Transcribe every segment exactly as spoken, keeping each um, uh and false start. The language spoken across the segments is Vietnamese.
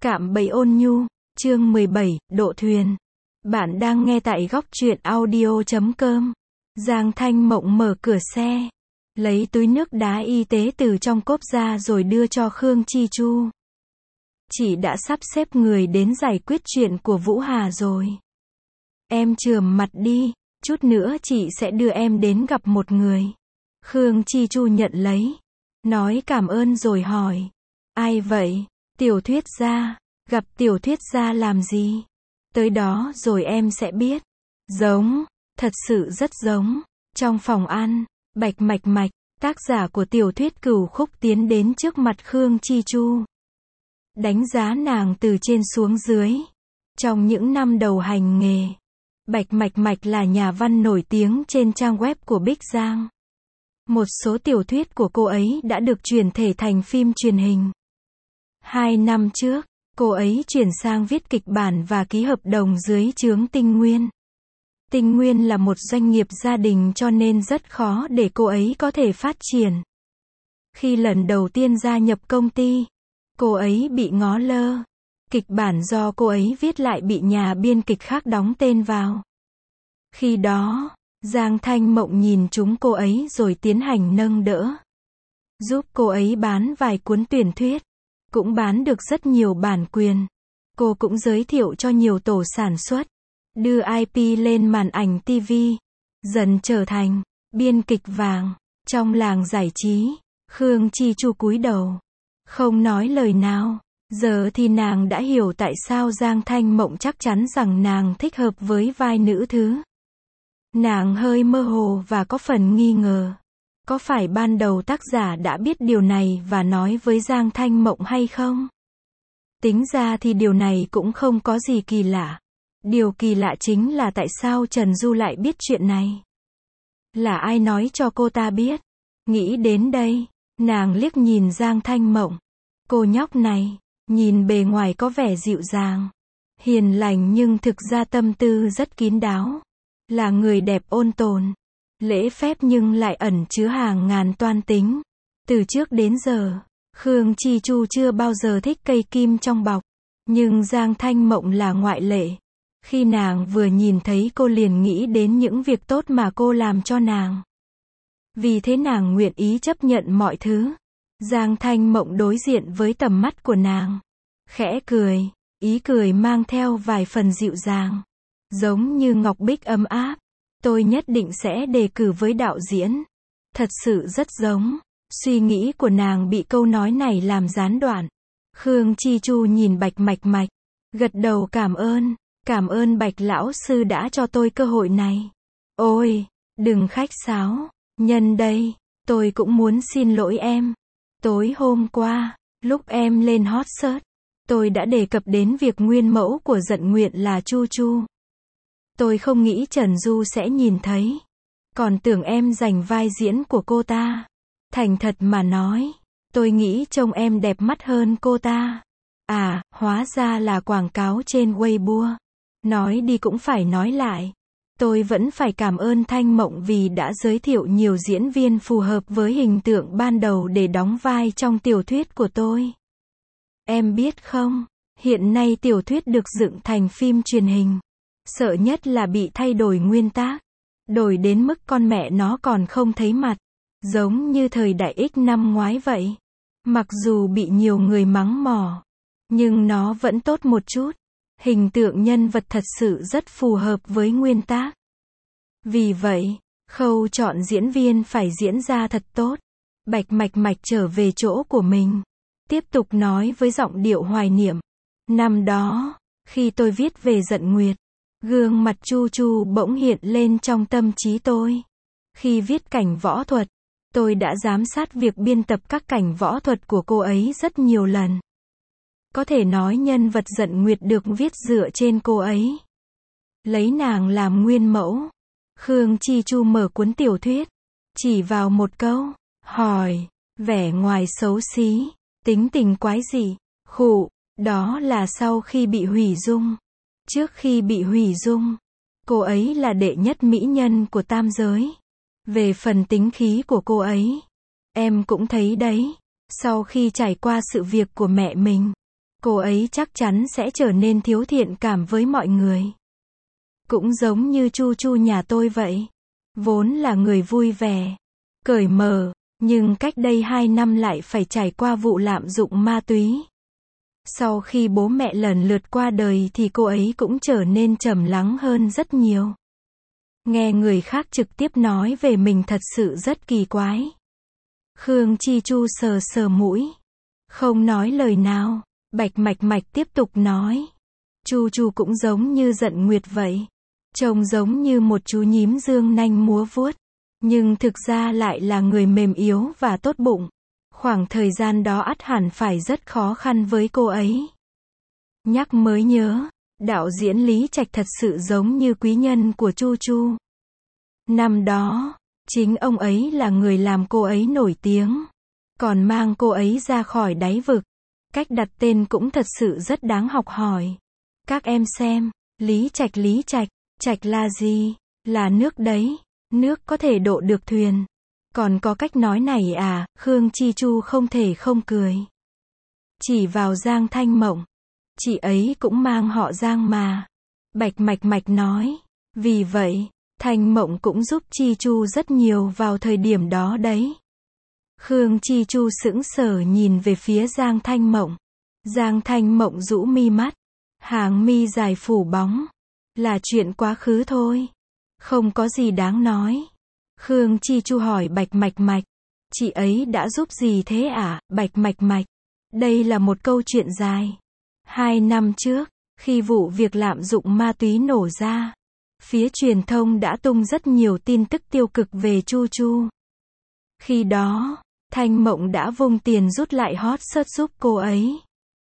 Cạm bẫy ôn nhu, chương mười bảy, độ thuyền. Bạn đang nghe tại góc truyện audio chấm com. Giang Thanh Mộng mở cửa xe, lấy túi nước đá y tế từ trong cốp ra rồi đưa cho Khương Chi Chu. Chị đã sắp xếp người đến giải quyết chuyện của Vũ Hà rồi. Em chườm mặt đi, chút nữa chị sẽ đưa em đến gặp một người. Khương Chi Chu nhận lấy, nói cảm ơn rồi hỏi. Ai vậy? Tiểu thuyết gia. Gặp tiểu thuyết gia làm gì? Tới đó rồi em sẽ biết. Giống, thật sự rất giống. Trong phòng ăn, Bạch Mạch Mạch, tác giả của tiểu thuyết Cửu Khúc tiến đến trước mặt Khương Chi Chu. Đánh giá nàng từ trên xuống dưới. Trong những năm đầu hành nghề, Bạch Mạch Mạch là nhà văn nổi tiếng trên trang web của Bích Giang. Một số tiểu thuyết của cô ấy đã được chuyển thể thành phim truyền hình. Hai năm trước, cô ấy chuyển sang viết kịch bản và ký hợp đồng dưới trướng Tinh Nguyên. Tinh Nguyên là một doanh nghiệp gia đình cho nên rất khó để cô ấy có thể phát triển. Khi lần đầu tiên gia nhập công ty, cô ấy bị ngó lơ. Kịch bản do cô ấy viết lại bị nhà biên kịch khác đóng tên vào. Khi đó, Giang Thanh Mộng nhìn chúng cô ấy rồi tiến hành nâng đỡ. Giúp cô ấy bán vài cuốn tuyển thuyết. Cũng bán được rất nhiều bản quyền. Cô cũng giới thiệu cho nhiều tổ sản xuất. Đưa i pê lên màn ảnh ti vi. Dần trở thành biên kịch vàng. Trong làng giải trí, Khương Chi Chu cúi đầu, không nói lời nào. Giờ thì nàng đã hiểu tại sao Giang Thanh Mộng chắc chắn rằng nàng thích hợp với vai nữ thứ. Nàng hơi mơ hồ và có phần nghi ngờ. Có phải ban đầu tác giả đã biết điều này và nói với Giang Thanh Mộng hay không? Tính ra thì điều này cũng không có gì kỳ lạ. Điều kỳ lạ chính là tại sao Trần Du lại biết chuyện này. Là ai nói cho cô ta biết? Nghĩ đến đây, nàng liếc nhìn Giang Thanh Mộng. Cô nhóc này, nhìn bề ngoài có vẻ dịu dàng, hiền lành nhưng thực ra tâm tư rất kín đáo. Là người đẹp ôn tồn, lễ phép nhưng lại ẩn chứa hàng ngàn toan tính. Từ trước đến giờ, Khương Chi Chu chưa bao giờ thích cây kim trong bọc. Nhưng Giang Thanh Mộng là ngoại lệ. Khi nàng vừa nhìn thấy cô liền nghĩ đến những việc tốt mà cô làm cho nàng. Vì thế nàng nguyện ý chấp nhận mọi thứ. Giang Thanh Mộng đối diện với tầm mắt của nàng, khẽ cười, ý cười mang theo vài phần dịu dàng. Giống như ngọc bích ấm áp. Tôi nhất định sẽ đề cử với đạo diễn. Thật sự rất giống. Suy nghĩ của nàng bị câu nói này làm gián đoạn. Khương Chi Chu nhìn Bạch Mạch Mạch, gật đầu cảm ơn. Cảm ơn Bạch lão sư đã cho tôi cơ hội này. Ôi, đừng khách sáo. Nhân đây, tôi cũng muốn xin lỗi em. Tối hôm qua, lúc em lên hot search, tôi đã đề cập đến việc nguyên mẫu của Dận Nguyện là Chu Chu. Tôi không nghĩ Trần Du sẽ nhìn thấy. Còn tưởng em giành vai diễn của cô ta. Thành thật mà nói, tôi nghĩ trông em đẹp mắt hơn cô ta. À, hóa ra là quảng cáo trên Weibo. Nói đi cũng phải nói lại. Tôi vẫn phải cảm ơn Thanh Mộng vì đã giới thiệu nhiều diễn viên phù hợp với hình tượng ban đầu để đóng vai trong tiểu thuyết của tôi. Em biết không, hiện nay tiểu thuyết được dựng thành phim truyền hình. Sợ nhất là bị thay đổi nguyên tác. Đổi đến mức con mẹ nó còn không thấy mặt. Giống như thời đại X năm ngoái vậy. Mặc dù bị nhiều người mắng mỏ, nhưng nó vẫn tốt một chút. Hình tượng nhân vật thật sự rất phù hợp với nguyên tác. Vì vậy, khâu chọn diễn viên phải diễn ra thật tốt. Bạch Mạch Mạch trở về chỗ của mình. Tiếp tục nói với giọng điệu hoài niệm. Năm đó, khi tôi viết về Dận Nguyệt, gương mặt Chu Chu bỗng hiện lên trong tâm trí tôi. Khi viết cảnh võ thuật, tôi đã giám sát việc biên tập các cảnh võ thuật của cô ấy rất nhiều lần. Có thể nói nhân vật Dận Nguyệt được viết dựa trên cô ấy. Lấy nàng làm nguyên mẫu. Khương Chi Chu mở cuốn tiểu thuyết, chỉ vào một câu, hỏi, vẻ ngoài xấu xí, tính tình quái dị, khụ, đó là sau khi bị hủy dung. Trước khi bị hủy dung, cô ấy là đệ nhất mỹ nhân của tam giới. Về phần tính khí của cô ấy, em cũng thấy đấy. Sau khi trải qua sự việc của mẹ mình, cô ấy chắc chắn sẽ trở nên thiếu thiện cảm với mọi người. Cũng giống như Chu Chu nhà tôi vậy. Vốn là người vui vẻ, cởi mở, nhưng cách đây hai năm lại phải trải qua vụ lạm dụng ma túy. Sau khi bố mẹ lần lượt qua đời thì cô ấy cũng trở nên trầm lắng hơn rất nhiều. Nghe người khác trực tiếp nói về mình thật sự rất kỳ quái. Khương Chi Chu sờ sờ mũi, không nói lời nào. Bạch Mạch Mạch tiếp tục nói. Chu Chu cũng giống như Dận Nguyệt vậy. Trông giống như một chú nhím dương nanh múa vuốt. Nhưng thực ra lại là người mềm yếu và tốt bụng. Khoảng thời gian đó ắt hẳn phải rất khó khăn với cô ấy. Nhắc mới nhớ, đạo diễn Lý Trạch thật sự giống như quý nhân của Chu Chu. Năm đó, chính ông ấy là người làm cô ấy nổi tiếng. Còn mang cô ấy ra khỏi đáy vực. Cách đặt tên cũng thật sự rất đáng học hỏi. Các em xem, Lý Trạch Lý Trạch, Trạch là gì? Là nước đấy. Nước có thể độ được thuyền. Còn có cách nói này à? Khương Chi Chu không thể không cười. Chỉ vào Giang Thanh Mộng. Chị ấy cũng mang họ Giang mà. Bạch Mạch Mạch nói. Vì vậy, Thanh Mộng cũng giúp Chi Chu rất nhiều vào thời điểm đó đấy. Khương Chi Chu sững sờ nhìn về phía Giang Thanh Mộng. Giang Thanh Mộng rũ mi mắt. Hàng mi dài phủ bóng. Là chuyện quá khứ thôi. Không có gì đáng nói. Khương Chi Chu hỏi Bạch Mạch Mạch. Chị ấy đã giúp gì thế à? Bạch Mạch Mạch. Đây là một câu chuyện dài. Hai năm trước, khi vụ việc lạm dụng ma túy nổ ra, phía truyền thông đã tung rất nhiều tin tức tiêu cực về Chu Chu. Khi đó, Thanh Mộng đã vung tiền rút lại hot search giúp cô ấy.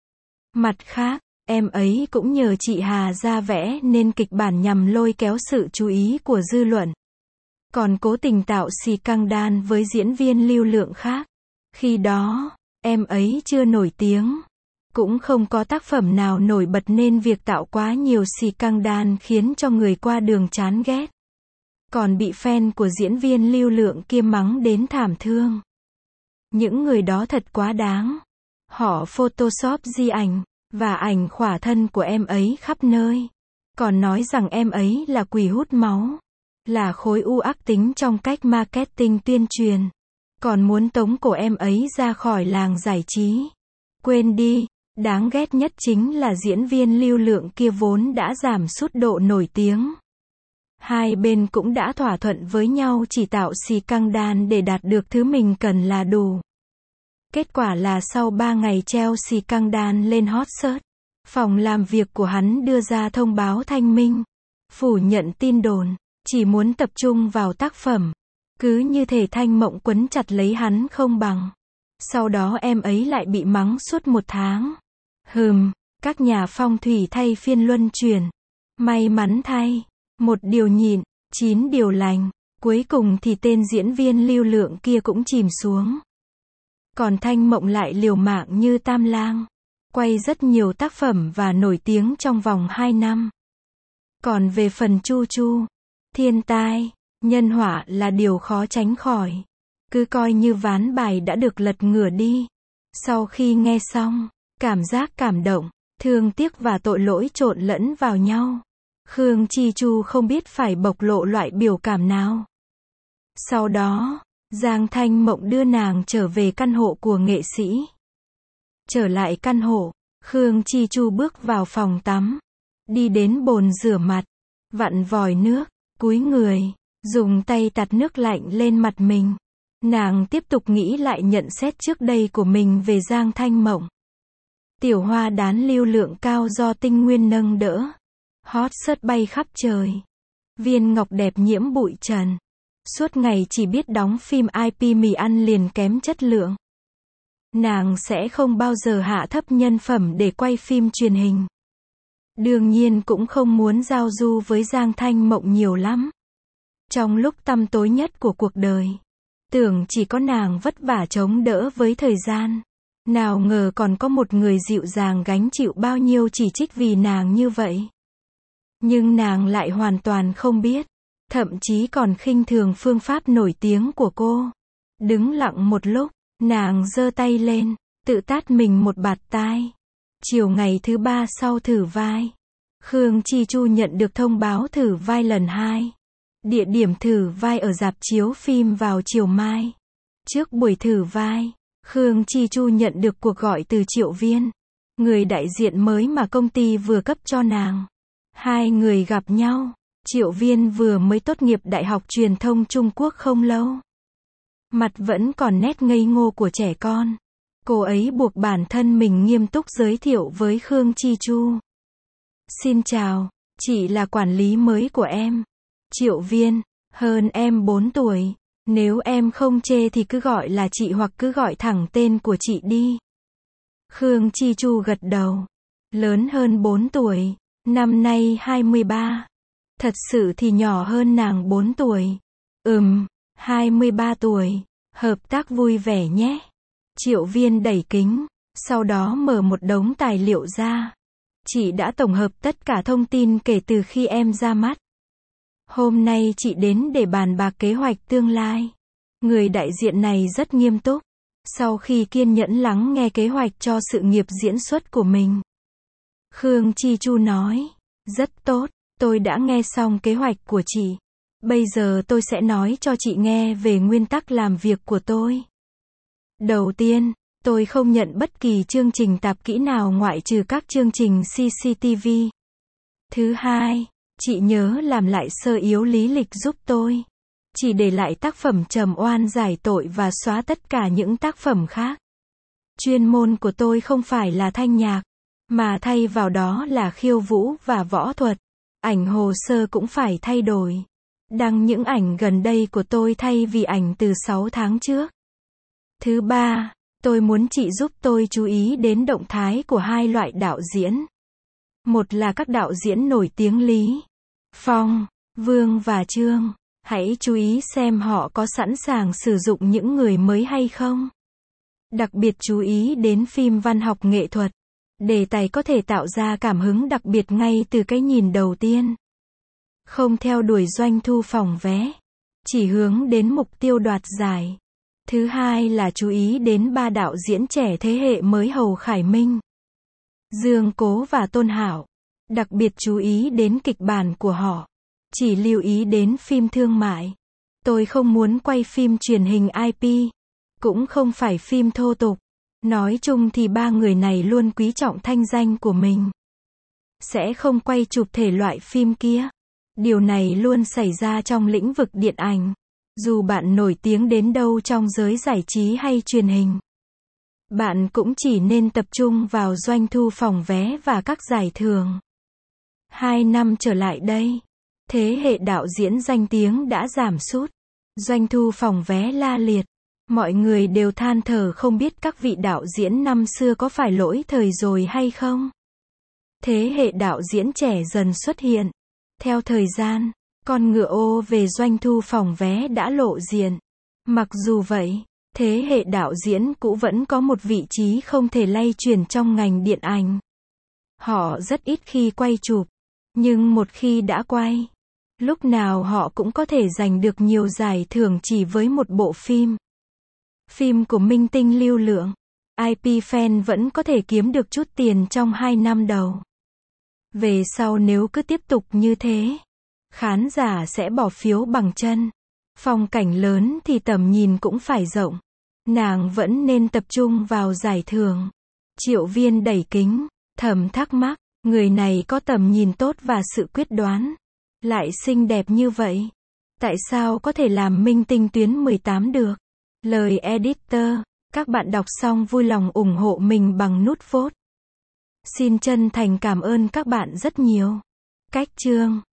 Mặt khác, em ấy cũng nhờ chị Hà ra vẽ nên kịch bản nhằm lôi kéo sự chú ý của dư luận. Còn cố tình tạo scandal với diễn viên lưu lượng khác. Khi đó, em ấy chưa nổi tiếng. Cũng không có tác phẩm nào nổi bật nên việc tạo quá nhiều scandal khiến cho người qua đường chán ghét. Còn bị fan của diễn viên lưu lượng kia mắng đến thảm thương. Những người đó thật quá đáng. Họ photoshop di ảnh và ảnh khỏa thân của em ấy khắp nơi. Còn nói rằng em ấy là quỷ hút máu. Là khối u ác tính trong cách marketing tuyên truyền. Còn muốn tống cổ em ấy ra khỏi làng giải trí. Quên đi, đáng ghét nhất chính là diễn viên lưu lượng kia vốn đã giảm sút độ nổi tiếng. Hai bên cũng đã thỏa thuận với nhau chỉ tạo scandal để đạt được thứ mình cần là đủ. Kết quả là sau ba ngày treo scandal lên hot search, phòng làm việc của hắn đưa ra thông báo thanh minh, phủ nhận tin đồn, chỉ muốn tập trung vào tác phẩm. Cứ như thể Thanh Mộng quấn chặt lấy hắn không bằng. Sau đó em ấy lại bị mắng suốt một tháng. Hừm, các nhà phong thủy thay phiên luân chuyển. May mắn thay, một điều nhịn, chín điều lành. Cuối cùng thì tên diễn viên lưu lượng kia cũng chìm xuống. Còn Thanh Mộng lại liều mạng như Tam Lang. Quay rất nhiều tác phẩm và nổi tiếng trong vòng hai năm. Còn về phần Chu Chu, thiên tai, nhân họa là điều khó tránh khỏi. Cứ coi như ván bài đã được lật ngửa đi. Sau khi nghe xong, cảm giác cảm động, thương tiếc và tội lỗi trộn lẫn vào nhau. Khương Chi Chu không biết phải bộc lộ loại biểu cảm nào. Sau đó, Giang Thanh Mộng đưa nàng trở về căn hộ của nghệ sĩ. Trở lại căn hộ, Khương Chi Chu bước vào phòng tắm. Đi đến bồn rửa mặt, vặn vòi nước, cúi người, dùng tay tạt nước lạnh lên mặt mình. Nàng tiếp tục nghĩ lại nhận xét trước đây của mình về Giang Thanh Mộng. Tiểu hoa đán lưu lượng cao do tinh nguyên nâng đỡ. Hot search bay khắp trời. Viên ngọc đẹp nhiễm bụi trần. Suốt ngày chỉ biết đóng phim i pê mì ăn liền kém chất lượng. Nàng sẽ không bao giờ hạ thấp nhân phẩm để quay phim truyền hình. Đương nhiên cũng không muốn giao du với Giang Thanh Mộng nhiều lắm. Trong lúc tăm tối nhất của cuộc đời, tưởng chỉ có nàng vất vả chống đỡ với thời gian. Nào ngờ còn có một người dịu dàng gánh chịu bao nhiêu chỉ trích vì nàng như vậy. Nhưng nàng lại hoàn toàn không biết. Thậm chí còn khinh thường phương pháp nổi tiếng của cô. Đứng lặng một lúc, nàng giơ tay lên, tự tát mình một bạt tai. Chiều ngày thứ ba sau thử vai, Khương Chi Chu nhận được thông báo thử vai lần hai. Địa điểm thử vai ở rạp chiếu phim vào chiều mai. Trước buổi thử vai, Khương Chi Chu nhận được cuộc gọi từ Triệu Viên, người đại diện mới mà công ty vừa cấp cho nàng. Hai người gặp nhau. Triệu Viên vừa mới tốt nghiệp Đại học Truyền thông Trung Quốc không lâu. Mặt vẫn còn nét ngây ngô của trẻ con. Cô ấy buộc bản thân mình nghiêm túc giới thiệu với Khương Chi Chu. Xin chào, chị là quản lý mới của em. Triệu Viên, hơn em bốn tuổi. Nếu em không chê thì cứ gọi là chị hoặc cứ gọi thẳng tên của chị đi. Khương Chi Chu gật đầu. Lớn hơn bốn tuổi, năm nay hai mươi ba. Thật sự thì nhỏ hơn nàng bốn tuổi. Ừm, hai mươi ba tuổi. Hợp tác vui vẻ nhé. Triệu Viên đẩy kính, sau đó mở một đống tài liệu ra. Chị đã tổng hợp tất cả thông tin kể từ khi em ra mắt. Hôm nay chị đến để bàn bạc kế hoạch tương lai. Người đại diện này rất nghiêm túc. Sau khi kiên nhẫn lắng nghe kế hoạch cho sự nghiệp diễn xuất của mình, Khương Chi Chu nói, rất tốt, tôi đã nghe xong kế hoạch của chị. Bây giờ tôi sẽ nói cho chị nghe về nguyên tắc làm việc của tôi. Đầu tiên, tôi không nhận bất kỳ chương trình tạp kỹ nào ngoại trừ các chương trình xê xê tê vê. Thứ hai, chị nhớ làm lại sơ yếu lý lịch giúp tôi. Chỉ để lại tác phẩm trầm oan giải tội và xóa tất cả những tác phẩm khác. Chuyên môn của tôi không phải là thanh nhạc, mà thay vào đó là khiêu vũ và võ thuật. Ảnh hồ sơ cũng phải thay đổi. Đăng những ảnh gần đây của tôi thay vì ảnh từ sáu tháng trước. Thứ ba, tôi muốn chị giúp tôi chú ý đến động thái của hai loại đạo diễn. Một là các đạo diễn nổi tiếng Lý, Phong, Vương và Trương. Hãy chú ý xem họ có sẵn sàng sử dụng những người mới hay không. Đặc biệt chú ý đến phim văn học nghệ thuật. Đề tài có thể tạo ra cảm hứng đặc biệt ngay từ cái nhìn đầu tiên. Không theo đuổi doanh thu phòng vé, chỉ hướng đến mục tiêu đoạt giải. Thứ hai là chú ý đến ba đạo diễn trẻ thế hệ mới Hầu Khải Minh, Dương Cố và Tôn Hảo. Đặc biệt chú ý đến kịch bản của họ. Chỉ lưu ý đến phim thương mại. Tôi không muốn quay phim truyền hình i pê, cũng không phải phim thô tục. Nói chung thì ba người này luôn quý trọng thanh danh của mình. Sẽ không quay chụp thể loại phim kia. Điều này luôn xảy ra trong lĩnh vực điện ảnh. Dù bạn nổi tiếng đến đâu trong giới giải trí hay truyền hình, bạn cũng chỉ nên tập trung vào doanh thu phòng vé và các giải thưởng. Hai năm trở lại đây, thế hệ đạo diễn danh tiếng đã giảm sút. Doanh thu phòng vé la liệt. Mọi người đều than thở không biết các vị đạo diễn năm xưa có phải lỗi thời rồi hay không. Thế hệ đạo diễn trẻ dần xuất hiện. Theo thời gian, con ngựa ô về doanh thu phòng vé đã lộ diện. Mặc dù vậy, thế hệ đạo diễn cũ vẫn có một vị trí không thể lay chuyển trong ngành điện ảnh. Họ rất ít khi quay chụp, nhưng một khi đã quay, lúc nào họ cũng có thể giành được nhiều giải thưởng chỉ với một bộ phim. Phim của minh tinh lưu lượng, i pê fan vẫn có thể kiếm được chút tiền trong hai năm đầu. Về sau nếu cứ tiếp tục như thế, khán giả sẽ bỏ phiếu bằng chân. Phong cảnh lớn thì tầm nhìn cũng phải rộng. Nàng vẫn nên tập trung vào giải thưởng. Triệu Viên đẩy kính, thầm thắc mắc, người này có tầm nhìn tốt và sự quyết đoán. Lại xinh đẹp như vậy. Tại sao có thể làm minh tinh tuyến mười tám được? Lời editor, các bạn đọc xong vui lòng ủng hộ mình bằng nút vote. Xin chân thành cảm ơn các bạn rất nhiều. Cách chương